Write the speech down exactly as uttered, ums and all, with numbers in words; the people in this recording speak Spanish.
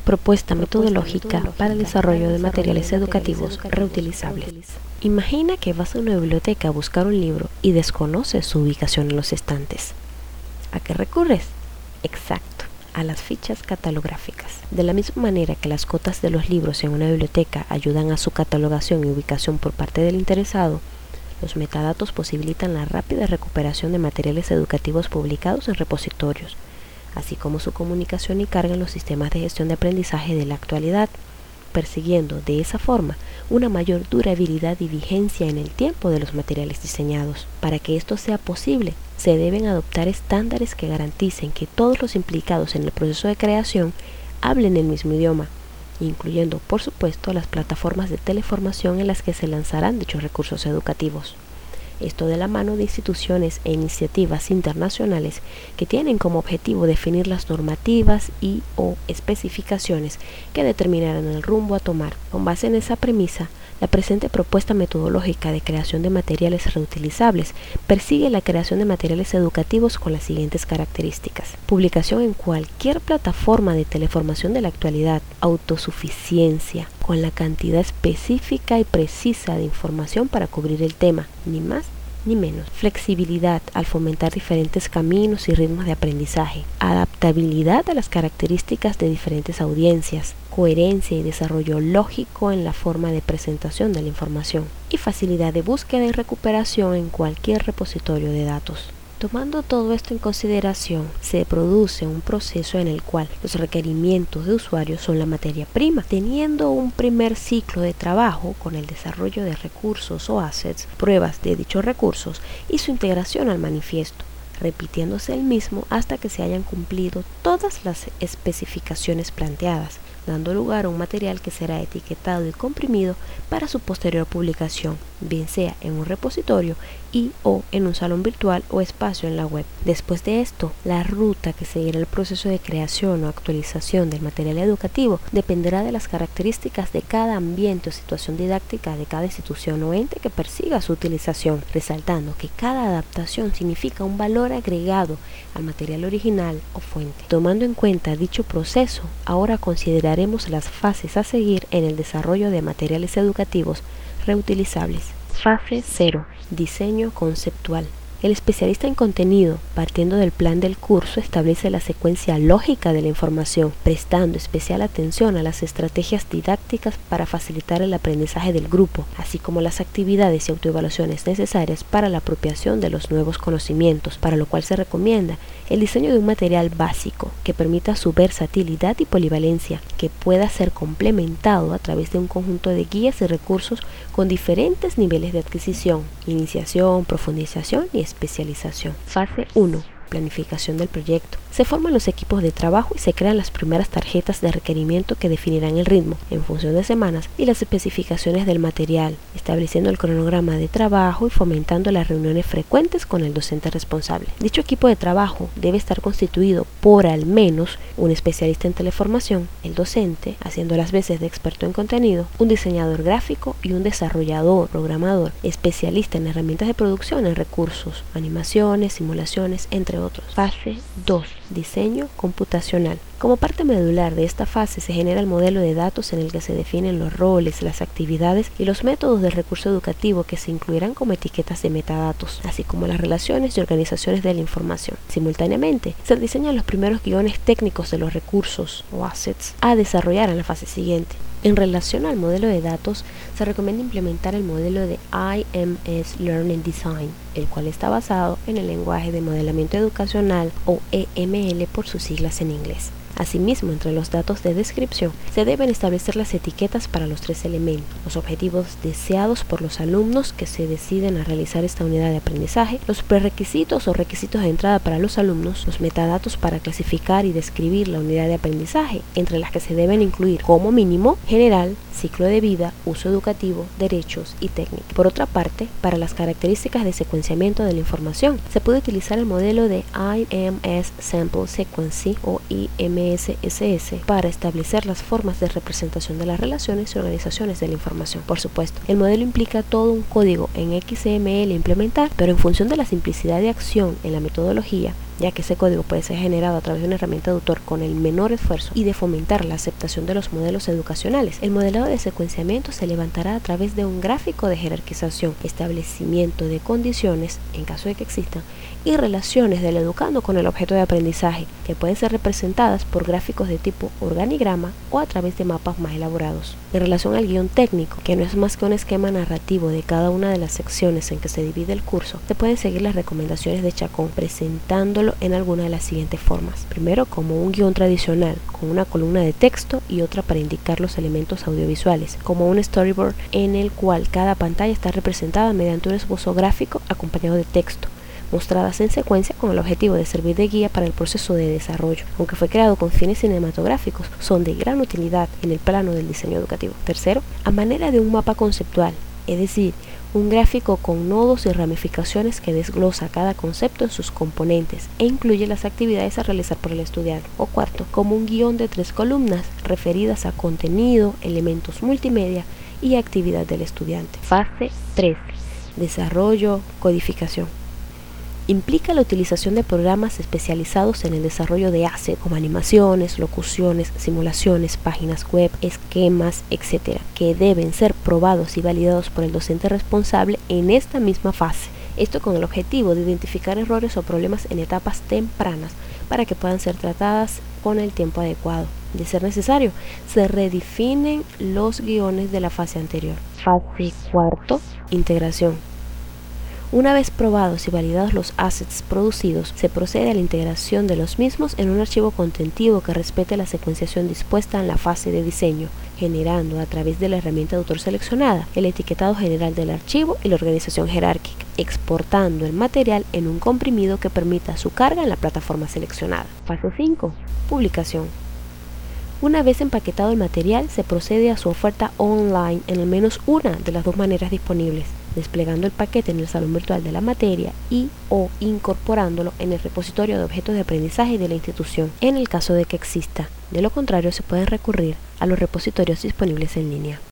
Propuesta metodológica para el desarrollo de materiales educativos reutilizables. Imagina que vas a una biblioteca a buscar un libro y desconoces su ubicación en los estantes. ¿A qué recurres? Exacto, a las fichas catalográficas. De la misma manera que las cotas de los libros en una biblioteca ayudan a su catalogación y ubicación por parte del interesado, los metadatos posibilitan la rápida recuperación de materiales educativos publicados en repositorios, así como su comunicación y carga en los sistemas de gestión de aprendizaje de la actualidad, persiguiendo de esa forma una mayor durabilidad y vigencia en el tiempo de los materiales diseñados. Para que esto sea posible, se deben adoptar estándares que garanticen que todos los implicados en el proceso de creación hablen el mismo idioma, incluyendo, por supuesto, las plataformas de teleformación en las que se lanzarán dichos recursos educativos. Esto de la mano de instituciones e iniciativas internacionales que tienen como objetivo definir las normativas y o especificaciones que determinarán el rumbo a tomar. Con base en esa premisa, la presente propuesta metodológica de creación de materiales reutilizables persigue la creación de materiales educativos con las siguientes características: publicación en cualquier plataforma de teleformación de la actualidad, autosuficiencia, con la cantidad específica y precisa de información para cubrir el tema, ni más ni menos, flexibilidad al fomentar diferentes caminos y ritmos de aprendizaje, adaptabilidad a las características de diferentes audiencias, coherencia y desarrollo lógico en la forma de presentación de la información, y facilidad de búsqueda y recuperación en cualquier repositorio de datos. Tomando todo esto en consideración, se produce un proceso en el cual los requerimientos de usuarios son la materia prima, teniendo un primer ciclo de trabajo con el desarrollo de recursos o assets, pruebas de dichos recursos y su integración al manifiesto, repitiéndose el mismo hasta que se hayan cumplido todas las especificaciones planteadas, dando lugar a un material que será etiquetado y comprimido para su posterior publicación, bien sea en un repositorio y o en un salón virtual o espacio en la web. Después de esto, la ruta que seguirá el proceso de creación o actualización del material educativo dependerá de las características de cada ambiente o situación didáctica de cada institución o ente que persiga su utilización, resaltando que cada adaptación significa un valor agregado al material original o fuente. Tomando en cuenta dicho proceso, ahora consideraremos las fases a seguir en el desarrollo de materiales educativos reutilizables. Fase cero. Diseño conceptual. El especialista en contenido, partiendo del plan del curso, establece la secuencia lógica de la información, prestando especial atención a las estrategias didácticas para facilitar el aprendizaje del grupo, así como las actividades y autoevaluaciones necesarias para la apropiación de los nuevos conocimientos, para lo cual se recomienda el diseño de un material básico que permita su versatilidad y polivalencia, que pueda ser complementado a través de un conjunto de guías y recursos con diferentes niveles de adquisición, iniciación, profundización y especialización. Fase uno. Planificación del proyecto. Se forman los equipos de trabajo y se crean las primeras tarjetas de requerimiento que definirán el ritmo en función de semanas y las especificaciones del material, estableciendo el cronograma de trabajo y fomentando las reuniones frecuentes con el docente responsable. Dicho equipo de trabajo debe estar constituido por al menos un especialista en teleformación, el docente, haciendo las veces de experto en contenido, un diseñador gráfico y un desarrollador, programador, especialista en herramientas de producción en recursos, animaciones, simulaciones, entre otros. Fase dos. Diseño computacional. Como parte medular de esta fase se genera el modelo de datos en el que se definen los roles, las actividades y los métodos del recurso educativo que se incluirán como etiquetas de metadatos, así como las relaciones y organizaciones de la información. Simultáneamente, se diseñan los primeros guiones técnicos de los recursos o assets a desarrollar en la fase siguiente. En relación al modelo de datos, se recomienda implementar el modelo de I M S Learning Design, el cual está basado en el lenguaje de modelamiento educacional o E M L por sus siglas en inglés. Asimismo, entre los datos de descripción se deben establecer las etiquetas para los tres elementos: los objetivos deseados por los alumnos que se deciden a realizar esta unidad de aprendizaje, los prerequisitos o requisitos de entrada para los alumnos, los metadatos para clasificar y describir la unidad de aprendizaje, entre las que se deben incluir como mínimo general, ciclo de vida, uso educativo, derechos y técnica. Por otra parte, para las características de secuenciamiento de la información, se puede utilizar el modelo de I M S Sample Sequencing o I M S S S para establecer las formas de representación de las relaciones y organizaciones de la información. Por supuesto, el modelo implica todo un código en X M L implementar, pero en función de la simplicidad de acción en la metodología, ya que ese código puede ser generado a través de una herramienta de autor con el menor esfuerzo y de fomentar la aceptación de los modelos educacionales. El modelado de secuenciamiento se levantará a través de un gráfico de jerarquización, establecimiento de condiciones, en caso de que existan, y relaciones del educando con el objeto de aprendizaje, que pueden ser representadas por gráficos de tipo organigrama o a través de mapas más elaborados. En relación al guión técnico, que no es más que un esquema narrativo de cada una de las secciones en que se divide el curso, se pueden seguir las recomendaciones de Chacón, presentándolo en alguna de las siguientes formas. Primero, como un guión tradicional, con una columna de texto y otra para indicar los elementos audiovisuales, como un storyboard en el cual cada pantalla está representada mediante un esbozo gráfico acompañado de texto, mostradas en secuencia con el objetivo de servir de guía para el proceso de desarrollo. Aunque fue creado con fines cinematográficos, son de gran utilidad en el plano del diseño educativo. Tercero, a manera de un mapa conceptual, es decir, un gráfico con nodos y ramificaciones que desglosa cada concepto en sus componentes e incluye las actividades a realizar por el estudiante. O cuarto, como un guión de tres columnas referidas a contenido, elementos multimedia y actividad del estudiante. Fase tres. Desarrollo, codificación. Implica la utilización de programas especializados en el desarrollo de assets como animaciones, locuciones, simulaciones, páginas web, esquemas, etcétera, que deben ser probados y validados por el docente responsable en esta misma fase. Esto con el objetivo de identificar errores o problemas en etapas tempranas para que puedan ser tratadas con el tiempo adecuado. De ser necesario, se redefinen los guiones de la fase anterior. Fase cuarto, integración. Una vez probados y validados los assets producidos, se procede a la integración de los mismos en un archivo contentivo que respete la secuenciación dispuesta en la fase de diseño, generando a través de la herramienta de autor seleccionada el etiquetado general del archivo y la organización jerárquica, exportando el material en un comprimido que permita su carga en la plataforma seleccionada. Fase cinco. Publicación. Una vez empaquetado el material, se procede a su oferta online en al menos una de las dos maneras disponibles, desplegando el paquete en el salón virtual de la materia y o incorporándolo en el repositorio de objetos de aprendizaje de la institución, en el caso de que exista. De lo contrario, se pueden recurrir a los repositorios disponibles en línea.